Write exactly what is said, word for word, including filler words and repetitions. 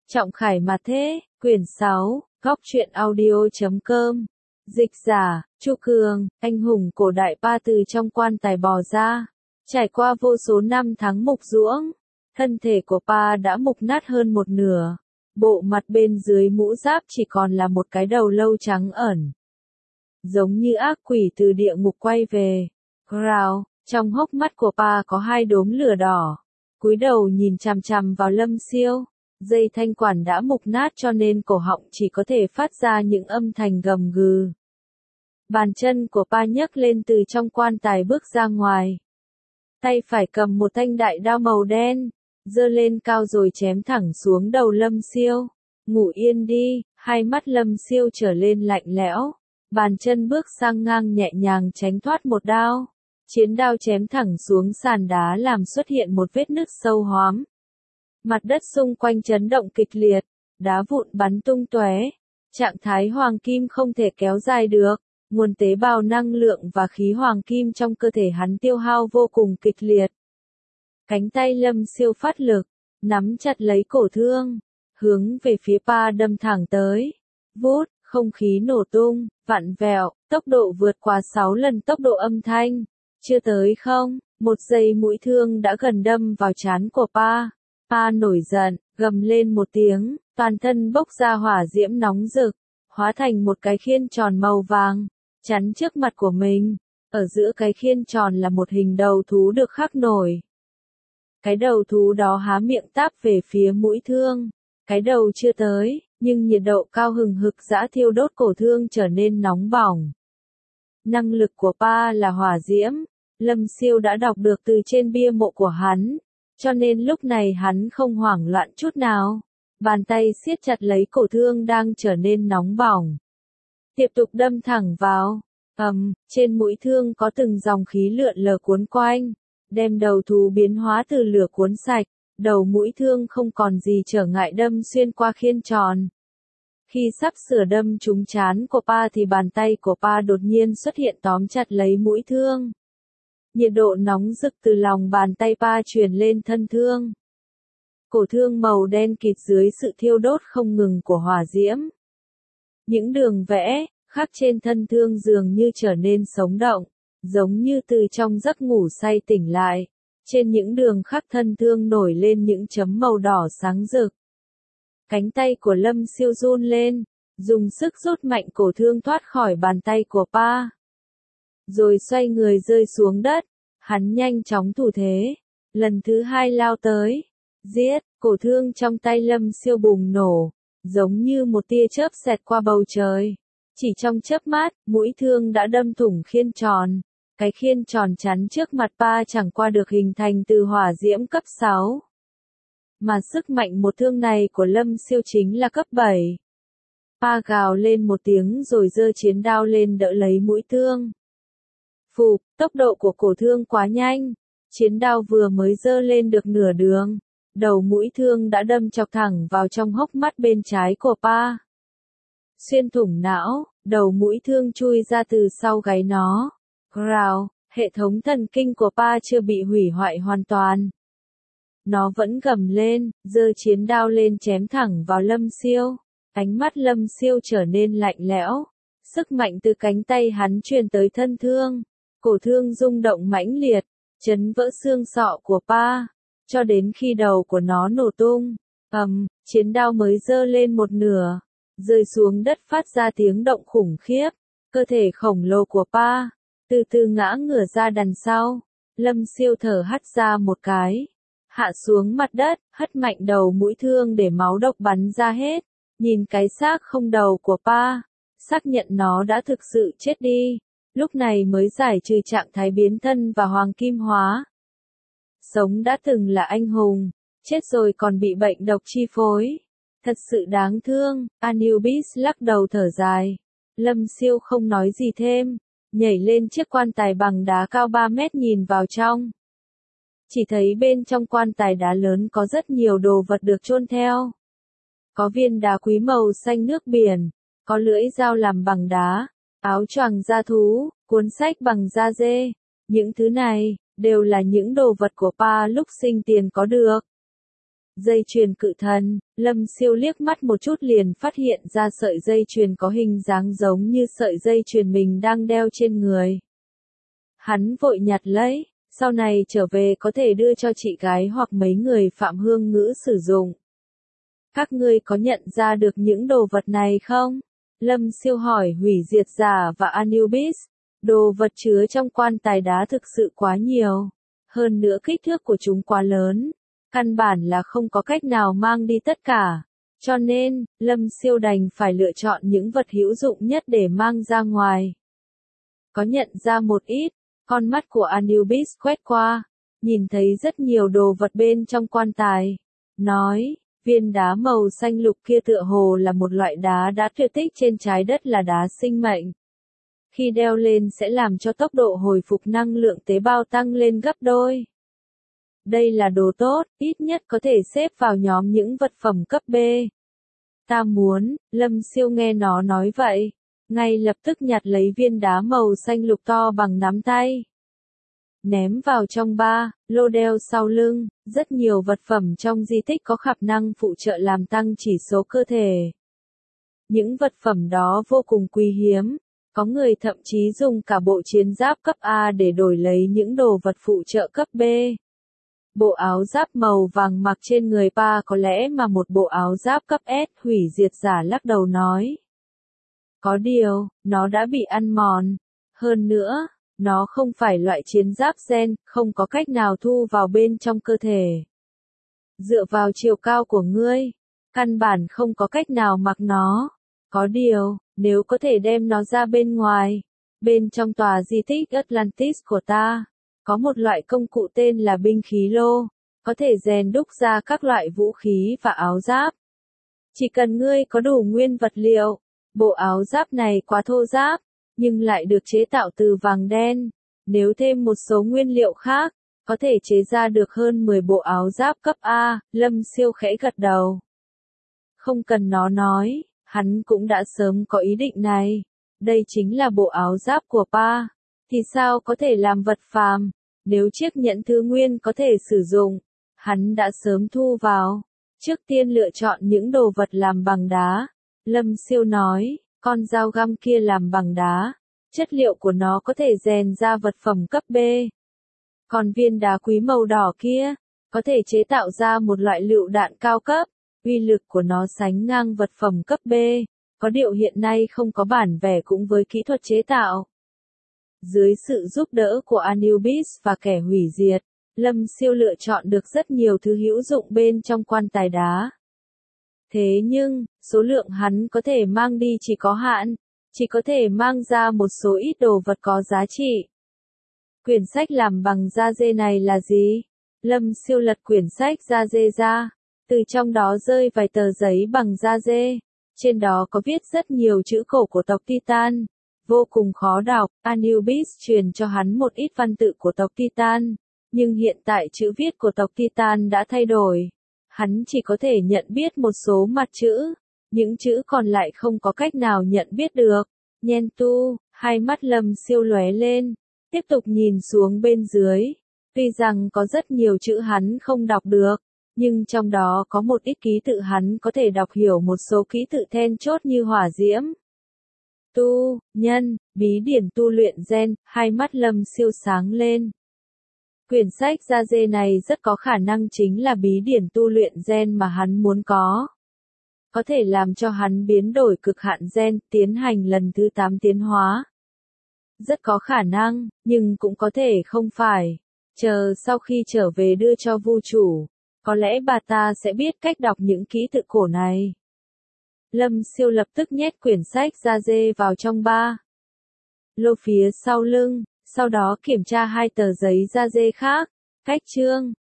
Trọng Khải mà thế, quyển sáu, góc truyện audio.com. Dịch giả, Chu Cường, anh hùng cổ đại Pa từ trong quan tài bò ra. Trải qua vô số năm tháng mục ruỗng, thân thể của Pa đã mục nát hơn một nửa. Bộ mặt bên dưới mũ giáp chỉ còn là một cái đầu lâu trắng ẩn. Giống như ác quỷ từ địa ngục quay về. Growl, trong hốc mắt của Pa có hai đốm lửa đỏ. Cúi đầu nhìn chằm chằm vào Lâm Siêu. Dây thanh quản đã mục nát cho nên cổ họng chỉ có thể phát ra những âm thanh gầm gừ. Bàn chân của Pa nhấc lên từ trong quan tài bước ra ngoài. Tay phải cầm một thanh đại đao màu đen, giơ lên cao rồi chém thẳng xuống đầu Lâm Siêu. Ngủ yên đi, hai mắt Lâm Siêu trở lên lạnh lẽo. Bàn chân bước sang ngang nhẹ nhàng tránh thoát một đao. Chiến đao chém thẳng xuống sàn đá làm xuất hiện một vết nứt sâu hoắm. Mặt đất xung quanh chấn động kịch liệt, đá vụn bắn tung tóe. Trạng thái hoàng kim không thể kéo dài được, nguồn tế bào năng lượng và khí hoàng kim trong cơ thể hắn tiêu hao vô cùng kịch liệt. Cánh tay Lâm Siêu phát lực, nắm chặt lấy cổ thương, hướng về phía Pa đâm thẳng tới. Vút, không khí nổ tung, vặn vẹo, tốc độ vượt qua sáu lần tốc độ âm thanh. Chưa tới không, một giây mũi thương đã gần đâm vào trán của Pa. Pa nổi giận, gầm lên một tiếng, toàn thân bốc ra hỏa diễm nóng rực, hóa thành một cái khiên tròn màu vàng, chắn trước mặt của mình. Ở giữa cái khiên tròn là một hình đầu thú được khắc nổi. Cái đầu thú đó há miệng táp về phía mũi thương. Cái đầu chưa tới, nhưng nhiệt độ cao hừng hực dã thiêu đốt cổ thương trở nên nóng bỏng. Năng lực của Pa là hỏa diễm, Lâm Siêu đã đọc được từ trên bia mộ của hắn. Cho nên lúc này hắn không hoảng loạn chút nào. Bàn tay siết chặt lấy cổ thương đang trở nên nóng bỏng. Tiếp tục đâm thẳng vào. Ầm, trên mũi thương có từng dòng khí lượn lờ cuốn quanh. Đem đầu thú biến hóa từ lửa cuốn sạch. Đầu mũi thương không còn gì trở ngại đâm xuyên qua khiên tròn. Khi sắp sửa đâm trúng trán của Pa thì bàn tay của Pa đột nhiên xuất hiện tóm chặt lấy mũi thương. Nhiệt độ nóng rực từ lòng bàn tay Pa truyền lên thân thương. Cổ thương màu đen kịt dưới sự thiêu đốt không ngừng của hỏa diễm. Những đường vẽ, khắc trên thân thương dường như trở nên sống động, giống như từ trong giấc ngủ say tỉnh lại. Trên những đường khắc thân thương nổi lên những chấm màu đỏ sáng rực. Cánh tay của Lâm Siêu run lên, dùng sức rút mạnh cổ thương thoát khỏi bàn tay của Pa. Rồi xoay người rơi xuống đất, hắn nhanh chóng thủ thế, lần thứ hai lao tới, giết, cổ thương trong tay Lâm Siêu bùng nổ, giống như một tia chớp xẹt qua bầu trời. Chỉ trong chớp mắt, mũi thương đã đâm thủng khiên tròn, cái khiên tròn chắn trước mặt Pa chẳng qua được hình thành từ hỏa diễm cấp sáu. Mà sức mạnh một thương này của Lâm Siêu chính là cấp bảy. Pa gào lên một tiếng rồi giơ chiến đao lên đỡ lấy mũi thương. Phụp, tốc độ của cổ thương quá nhanh, chiến đao vừa mới giơ lên được nửa đường, đầu mũi thương đã đâm chọc thẳng vào trong hốc mắt bên trái của Pa. Xuyên thủng não, đầu mũi thương chui ra từ sau gáy nó. Growl, hệ thống thần kinh của Pa chưa bị hủy hoại hoàn toàn. Nó vẫn gầm lên, giơ chiến đao lên chém thẳng vào Lâm Siêu. Ánh mắt Lâm Siêu trở nên lạnh lẽo. Sức mạnh từ cánh tay hắn truyền tới thân thương. Cổ thương rung động mãnh liệt, chấn vỡ xương sọ của Pa, cho đến khi đầu của nó nổ tung. Ầm, chiến đao mới giơ lên một nửa, rơi xuống đất phát ra tiếng động khủng khiếp. Cơ thể khổng lồ của Pa từ từ ngã ngửa ra đằng sau. Lâm Siêu thở hắt ra một cái, hạ xuống mặt đất, hất mạnh đầu mũi thương để máu độc bắn ra hết. Nhìn cái xác không đầu của Pa, xác nhận nó đã thực sự chết đi. Lúc này mới giải trừ trạng thái biến thân và hoàng kim hóa. Sống đã từng là anh hùng, chết rồi còn bị bệnh độc chi phối. Thật sự đáng thương, Anubis lắc đầu thở dài. Lâm Siêu không nói gì thêm, nhảy lên chiếc quan tài bằng đá cao ba mét nhìn vào trong. Chỉ thấy bên trong quan tài đá lớn có rất nhiều đồ vật được chôn theo. Có viên đá quý màu xanh nước biển, có lưỡi dao làm bằng đá, áo choàng da thú, cuốn sách bằng da dê. Những thứ này, đều là những đồ vật của Pa lúc sinh tiền có được. Dây chuyền cự thần, Lâm Siêu liếc mắt một chút liền phát hiện ra sợi dây chuyền có hình dáng giống như sợi dây chuyền mình đang đeo trên người. Hắn vội nhặt lấy, sau này trở về có thể đưa cho chị gái hoặc mấy người Phạm Hương Ngữ sử dụng. Các ngươi có nhận ra được những đồ vật này không? Lâm Siêu hỏi hủy diệt giả và Anubis. Đồ vật chứa trong quan tài đá thực sự quá nhiều. Hơn nữa kích thước của chúng quá lớn. Căn bản là không có cách nào mang đi tất cả. Cho nên, Lâm Siêu đành phải lựa chọn những vật hữu dụng nhất để mang ra ngoài. Có nhận ra một ít, con mắt của Anubis quét qua, nhìn thấy rất nhiều đồ vật bên trong quan tài. Nói, viên đá màu xanh lục kia tựa hồ là một loại đá đã tuyệt tích trên trái đất là đá sinh mệnh. Khi đeo lên sẽ làm cho tốc độ hồi phục năng lượng tế bào tăng lên gấp đôi. Đây là đồ tốt, ít nhất có thể xếp vào nhóm những vật phẩm cấp B. Ta muốn, Lâm Siêu nghe nó nói vậy, ngay lập tức nhặt lấy viên đá màu xanh lục to bằng nắm tay. Ném vào trong ba, lô đeo sau lưng, rất nhiều vật phẩm trong di tích có khả năng phụ trợ làm tăng chỉ số cơ thể. Những vật phẩm đó vô cùng quý hiếm, có người thậm chí dùng cả bộ chiến giáp cấp A để đổi lấy những đồ vật phụ trợ cấp B. Bộ áo giáp màu vàng mặc trên người Pa có lẽ mà một bộ áo giáp cấp S, hủy diệt giả lắc đầu nói. Có điều, nó đã bị ăn mòn. Hơn nữa, nó không phải loại chiến giáp gen, không có cách nào thu vào bên trong cơ thể. Dựa vào chiều cao của ngươi, căn bản không có cách nào mặc nó. Có điều, nếu có thể đem nó ra bên ngoài, bên trong tòa di tích Atlantis của ta, có một loại công cụ tên là binh khí lô, có thể rèn đúc ra các loại vũ khí và áo giáp. Chỉ cần ngươi có đủ nguyên vật liệu, bộ áo giáp này quá thô ráp, nhưng lại được chế tạo từ vàng đen. Nếu thêm một số nguyên liệu khác, có thể chế ra được hơn mười bộ áo giáp cấp A, Lâm Siêu khẽ gật đầu. Không cần nó nói, hắn cũng đã sớm có ý định này. Đây chính là bộ áo giáp của Pa, thì sao có thể làm vật phàm, nếu chiếc nhẫn thứ nguyên có thể sử dụng, hắn đã sớm thu vào. Trước tiên lựa chọn những đồ vật làm bằng đá, Lâm Siêu nói, con dao găm kia làm bằng đá, chất liệu của nó có thể rèn ra vật phẩm cấp B. Còn viên đá quý màu đỏ kia, có thể chế tạo ra một loại lựu đạn cao cấp, uy lực của nó sánh ngang vật phẩm cấp B, có điều hiện nay không có bản vẽ cũng với kỹ thuật chế tạo. Dưới sự giúp đỡ của Anubis và kẻ hủy diệt, Lâm Siêu lựa chọn được rất nhiều thứ hữu dụng bên trong quan tài đá. Thế nhưng, số lượng hắn có thể mang đi chỉ có hạn, chỉ có thể mang ra một số ít đồ vật có giá trị. Quyển sách làm bằng da dê này là gì? Lâm Siêu lật quyển sách da dê ra, từ trong đó rơi vài tờ giấy bằng da dê, trên đó có viết rất nhiều chữ cổ của tộc Titan, vô cùng khó đọc. Anubis truyền cho hắn một ít văn tự của tộc Titan, nhưng hiện tại chữ viết của tộc Titan đã thay đổi. Hắn chỉ có thể nhận biết một số mặt chữ, những chữ còn lại không có cách nào nhận biết được. Nhen tu, hai mắt Lâm Siêu lóe lên, tiếp tục nhìn xuống bên dưới. Tuy rằng có rất nhiều chữ hắn không đọc được, nhưng trong đó có một ít ký tự hắn có thể đọc hiểu một số ký tự then chốt như hỏa diễm. Tu, nhân, bí điển tu luyện gen, hai mắt Lâm Siêu sáng lên. Quyển sách da dê này rất có khả năng chính là bí điển tu luyện gen mà hắn muốn có. Có thể làm cho hắn biến đổi cực hạn gen, tiến hành lần thứ tám tiến hóa. Rất có khả năng, nhưng cũng có thể không phải. Chờ sau khi trở về đưa cho Vu chủ, có lẽ bà ta sẽ biết cách đọc những ký tự cổ này. Lâm Siêu lập tức nhét quyển sách da dê vào trong ba lô phía sau lưng, sau đó kiểm tra hai tờ giấy da dê khác. Cách chương,